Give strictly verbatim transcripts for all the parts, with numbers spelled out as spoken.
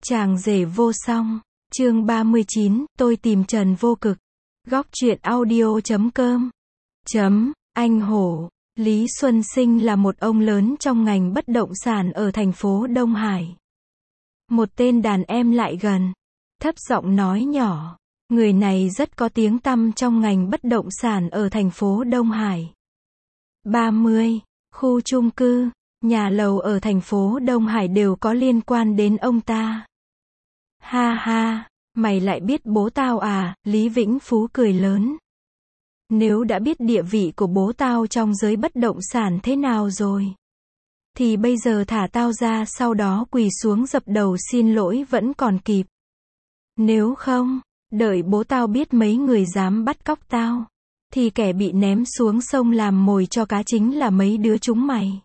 Chàng rể vô song, chương ba mươi chín, tôi tìm Trần Vô Cực. Góc truyện audio chấm com. Chấm, anh hổ. Lý Xuân Sinh là một ông lớn trong ngành bất động sản ở thành phố Đông Hải. Một tên đàn em lại gần, thấp giọng nói nhỏ. Người này rất có tiếng tăm trong ngành bất động sản ở thành phố Đông Hải. ba mươi, khu chung cư, nhà lầu ở thành phố Đông Hải đều có liên quan đến ông ta. Ha ha, mày lại biết bố tao à, Lý Vĩnh Phú cười lớn. Nếu đã biết địa vị của bố tao trong giới bất động sản thế nào rồi, thì bây giờ thả tao ra, sau đó quỳ xuống dập đầu xin lỗi vẫn còn kịp. Nếu không, đợi bố tao biết mấy người dám bắt cóc tao, thì kẻ bị ném xuống sông làm mồi cho cá chính là mấy đứa chúng mày.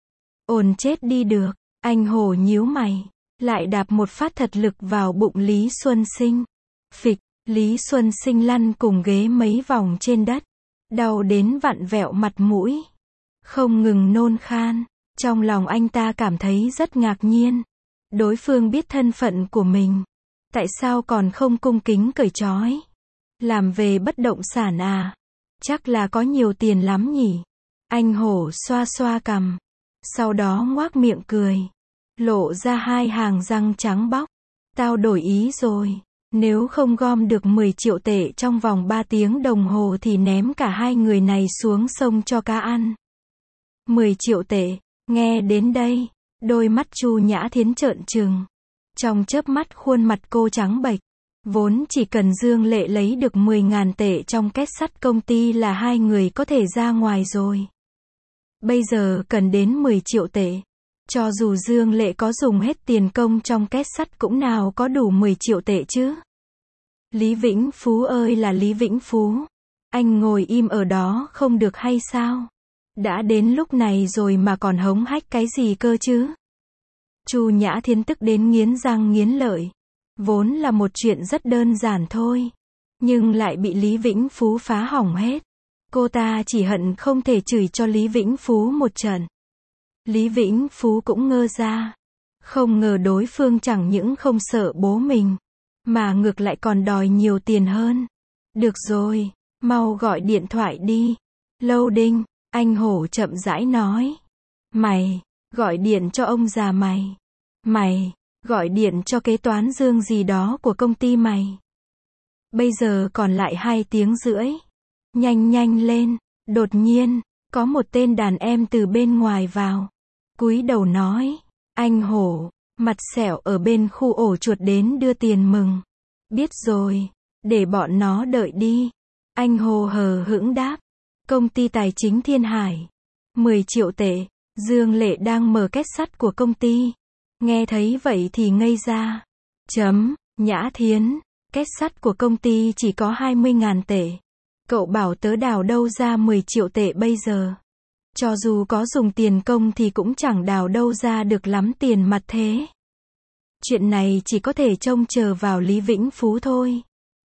Ồn chết đi được, anh hổ nhíu mày, lại đạp một phát thật lực vào bụng Lý Xuân Sinh. Phịch, Lý Xuân Sinh lăn cùng ghế mấy vòng trên đất, đau đến vặn vẹo mặt mũi, không ngừng nôn khan. Trong lòng anh ta cảm thấy rất ngạc nhiên. Đối phương biết thân phận của mình, tại sao còn không cung kính cởi trói? Làm về bất động sản à? Chắc là có nhiều tiền lắm nhỉ? Anh hổ xoa xoa cằm, sau đó ngoác miệng cười, lộ ra hai hàng răng trắng bóc. Tao đổi ý rồi, nếu không gom được mười triệu tệ trong vòng ba tiếng đồng hồ thì ném cả hai người này xuống sông cho cá ăn. mười triệu tệ, nghe đến đây, đôi mắt Chu Nhã Thiến trợn trừng. Trong chớp mắt khuôn mặt cô trắng bệch. Vốn chỉ cần Dương Lệ lấy được mười ngàn tệ trong két sắt công ty là hai người có thể ra ngoài rồi. Bây giờ cần đến mười triệu tệ. Cho dù Dương Lệ có dùng hết tiền công trong két sắt cũng nào có đủ mười triệu tệ chứ. Lý Vĩnh Phú ơi là Lý Vĩnh Phú, anh ngồi im ở đó không được hay sao? Đã đến lúc này rồi mà còn hống hách cái gì cơ chứ? Chu Nhã Thiến tức đến nghiến răng nghiến lợi. Vốn là một chuyện rất đơn giản thôi, nhưng lại bị Lý Vĩnh Phú phá hỏng hết. Cô ta chỉ hận không thể chửi cho Lý Vĩnh Phú một trận. Lý Vĩnh Phú cũng ngơ ra. Không ngờ đối phương chẳng những không sợ bố mình, mà ngược lại còn đòi nhiều tiền hơn. Được rồi, mau gọi điện thoại đi. Lâu Đinh, anh hổ chậm rãi nói. Mày, gọi điện cho ông già mày. Mày, gọi điện cho kế toán Dương gì đó của công ty mày. Bây giờ còn lại hai tiếng rưỡi. Nhanh nhanh lên. Đột nhiên, có một tên đàn em từ bên ngoài vào. Cúi đầu nói. Anh hổ, mặt sẹo ở bên khu ổ chuột đến đưa tiền mừng. Biết rồi, để bọn nó đợi đi. Anh hồ hờ hững đáp. Công ty tài chính Thiên Hải. mười triệu tệ. Dương Lệ đang mở két sắt của công ty. Nghe thấy vậy thì ngây ra. Chấm, Nhã Thiến, két sắt của công ty chỉ có hai mươi ngàn tệ. Cậu bảo tớ đào đâu ra mười triệu tệ bây giờ? Cho dù có dùng tiền công thì cũng chẳng đào đâu ra được lắm tiền mặt thế. Chuyện này chỉ có thể trông chờ vào Lý Vĩnh Phú thôi.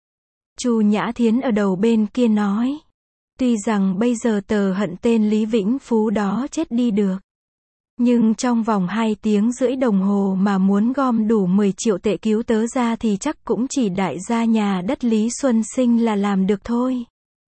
Chu Nhã Thiến ở đầu bên kia nói. Tuy rằng bây giờ tớ hận tên Lý Vĩnh Phú đó chết đi được, nhưng trong vòng hai tiếng rưỡi đồng hồ mà muốn gom đủ mười triệu tệ cứu tớ ra thì chắc cũng chỉ đại gia nhà đất Lý Xuân Sinh là làm được thôi.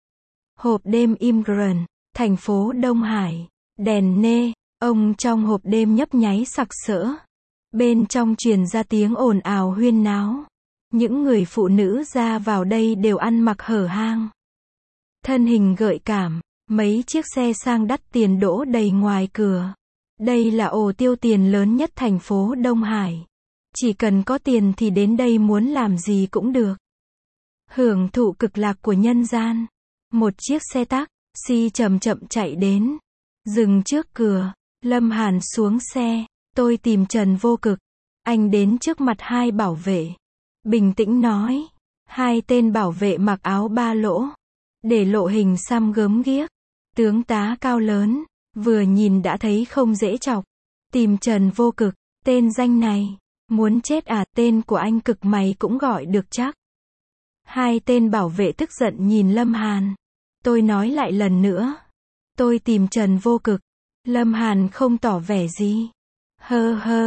Hộp đêm Immigrant, thành phố Đông Hải. Đèn nê, ông trong hộp đêm nhấp nháy sặc sỡ. Bên trong truyền ra tiếng ồn ào huyên náo. Những người phụ nữ ra vào đây đều ăn mặc hở hang, thân hình gợi cảm. Mấy chiếc xe sang đắt tiền đỗ đầy ngoài cửa. Đây là ổ tiêu tiền lớn nhất thành phố Đông Hải. Chỉ cần có tiền thì đến đây muốn làm gì cũng được. Hưởng thụ cực lạc của nhân gian. Một chiếc xe taxi chậm chậm chạy đến, dừng trước cửa. Lâm Hàn xuống xe. Tôi tìm Trần Vô Cực. Anh đến trước mặt hai bảo vệ, bình tĩnh nói. Hai tên bảo vệ mặc áo ba lỗ, để lộ hình xăm gớm ghiếc. Tướng tá cao lớn, vừa nhìn đã thấy không dễ chọc. Tìm Trần Vô Cực, tên danh này, muốn chết à? Tên của anh Cực mày cũng gọi được chắc? Hai tên bảo vệ tức giận nhìn Lâm Hàn. Tôi nói lại lần nữa. Tôi tìm Trần Vô Cực. Lâm Hàn không tỏ vẻ gì. Hơ hơ,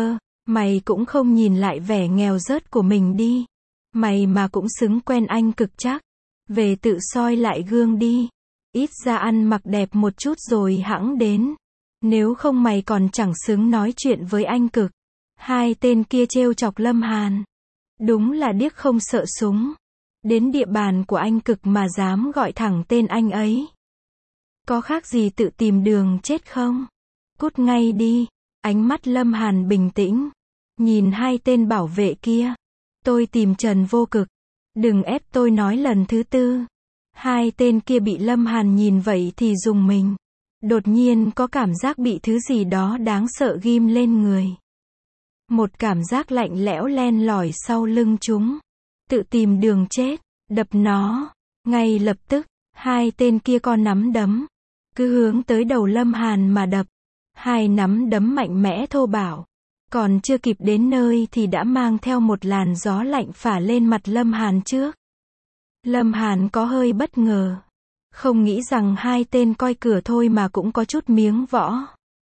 Mày cũng không nhìn lại vẻ nghèo rớt của mình đi. Mày mà cũng xứng quen anh Cực chắc. Về tự soi lại gương đi. Ít ra ăn mặc đẹp một chút rồi hẵng đến. Nếu không mày còn chẳng xứng nói chuyện với anh Cực. Hai tên kia trêu chọc Lâm Hàn. Đúng là điếc không sợ súng. Đến địa bàn của anh Cực mà dám gọi thẳng tên anh ấy. Có khác gì tự tìm đường chết không? Cút ngay đi. Ánh mắt Lâm Hàn bình tĩnh. Nhìn hai tên bảo vệ kia. Tôi tìm Trần Vô Cực. Đừng ép tôi nói lần thứ tư. Hai tên kia bị Lâm Hàn nhìn vậy thì rùng mình. Đột nhiên có cảm giác bị thứ gì đó đáng sợ ghim lên người. Một cảm giác lạnh lẽo len lỏi sau lưng chúng. Tự tìm đường chết. Đập nó. Ngay lập tức, hai tên kia con nắm đấm. Cứ hướng tới đầu Lâm Hàn mà đập. Hai nắm đấm mạnh mẽ thô bạo. Còn chưa kịp đến nơi thì đã mang theo một làn gió lạnh phả lên mặt Lâm Hàn trước. Lâm Hàn có hơi bất ngờ. Không nghĩ rằng hai tên coi cửa thôi mà cũng có chút miếng võ.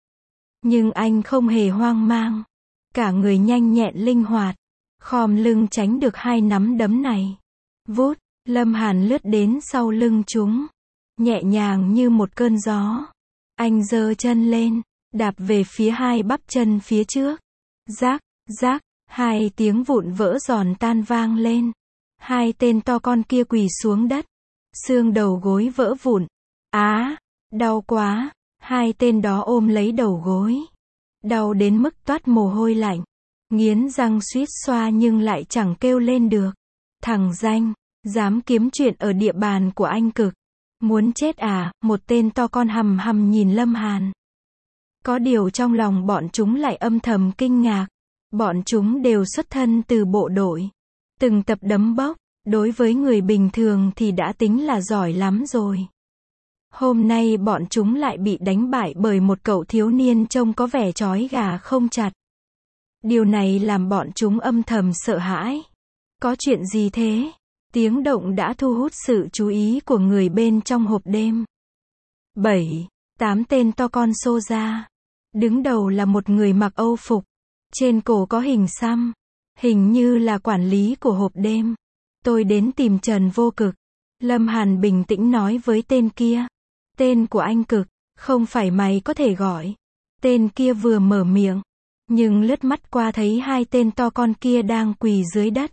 Nhưng anh không hề hoang mang. Cả người nhanh nhẹn linh hoạt. Khom lưng tránh được hai nắm đấm này. Vút, Lâm Hàn lướt đến sau lưng chúng. Nhẹ nhàng như một cơn gió. Anh giơ chân lên. Đạp về phía hai bắp chân phía trước. Rác, rác, hai tiếng vụn vỡ giòn tan vang lên. Hai tên to con kia quỳ xuống đất. Xương đầu gối vỡ vụn. Á, đau quá. Hai tên đó ôm lấy đầu gối. Đau đến mức toát mồ hôi lạnh. Nghiến răng suýt xoa nhưng lại chẳng kêu lên được. Thằng danh, dám kiếm chuyện ở địa bàn của anh Cực. Muốn chết à? Một tên to con hầm hầm nhìn Lâm Hàn. Có điều trong lòng bọn chúng lại âm thầm kinh ngạc. Bọn chúng đều xuất thân từ bộ đội. Từng tập đấm bốc. Đối với người bình thường thì đã tính là giỏi lắm rồi. Hôm nay bọn chúng lại bị đánh bại bởi một cậu thiếu niên trông có vẻ trói gà không chặt. Điều này làm bọn chúng âm thầm sợ hãi. Có chuyện gì thế? Tiếng động đã thu hút sự chú ý của người bên trong hộp đêm. Bảy, tám tên to con xô ra. Đứng đầu là một người mặc âu phục. Trên cổ có hình xăm. Hình như là quản lý của hộp đêm. Tôi đến tìm Trần Vô Cực. Lâm Hàn bình tĩnh nói với tên kia. Tên của anh Cực, không phải mày có thể gọi. Tên kia vừa mở miệng. Nhưng lướt mắt qua thấy hai tên to con kia đang quỳ dưới đất.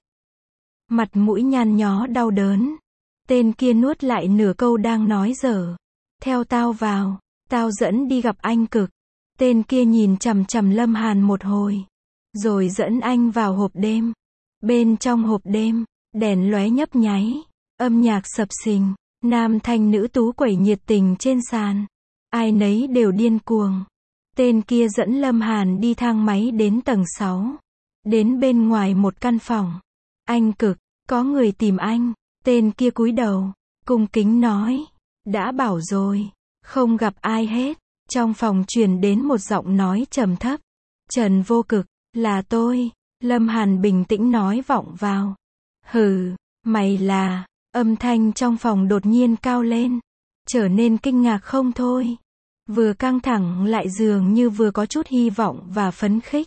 Mặt mũi nhăn nhó đau đớn. Tên kia nuốt lại nửa câu đang nói dở. Theo tao vào, tao dẫn đi gặp anh Cực. Tên kia nhìn chằm chằm Lâm Hàn một hồi. Rồi dẫn anh vào hộp đêm. Bên trong hộp đêm, đèn lóe nhấp nháy. Âm nhạc sập sình. Nam thanh nữ tú quẩy nhiệt tình trên sàn. Ai nấy đều điên cuồng. Tên kia dẫn Lâm Hàn đi thang máy đến tầng sáu. Đến bên ngoài một căn phòng. Anh Cực, có người tìm anh. Tên kia cúi đầu, cung kính nói. Đã bảo rồi, không gặp ai hết. Trong phòng truyền đến một giọng nói trầm thấp. Trần Vô Cực, là tôi. Lâm Hàn bình tĩnh nói vọng vào. Hừ, mày là... Âm thanh trong phòng đột nhiên cao lên. Trở nên kinh ngạc không thôi. Vừa căng thẳng lại dường như vừa có chút hy vọng và phấn khích.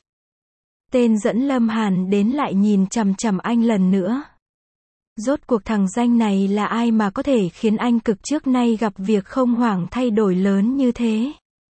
Tên dẫn Lâm Hàn đến lại nhìn chằm chằm anh lần nữa. Rốt cuộc thằng danh này là ai mà có thể khiến anh Cực trước nay gặp việc không hoảng thay đổi lớn như thế?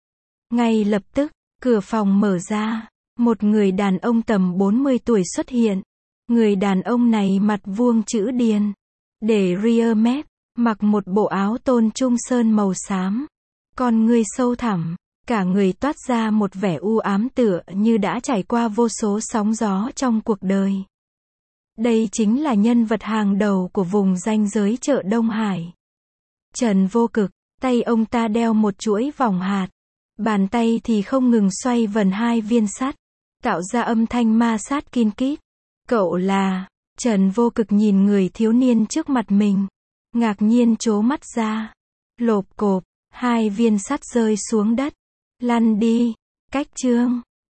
Ngay lập tức, cửa phòng mở ra. Một người đàn ông tầm bốn mươi tuổi xuất hiện. Người đàn ông này mặt vuông chữ điền. Để ria mép, mặc một bộ áo tôn trung sơn màu xám. Con người sâu thẳm, cả người toát ra một vẻ u ám tựa như đã trải qua vô số sóng gió trong cuộc đời. Đây chính là nhân vật hàng đầu của vùng ranh giới chợ Đông Hải. Trần Vô Cực, tay ông ta đeo một chuỗi vòng hạt. Bàn tay thì không ngừng xoay vần hai viên sắt, tạo ra âm thanh ma sát kin kít. Cậu là... Trần Vô Cực nhìn người thiếu niên trước mặt mình. Ngạc nhiên trố mắt ra. Lộp cộp, hai viên sắt rơi xuống đất. Lăn đi. Cách chương.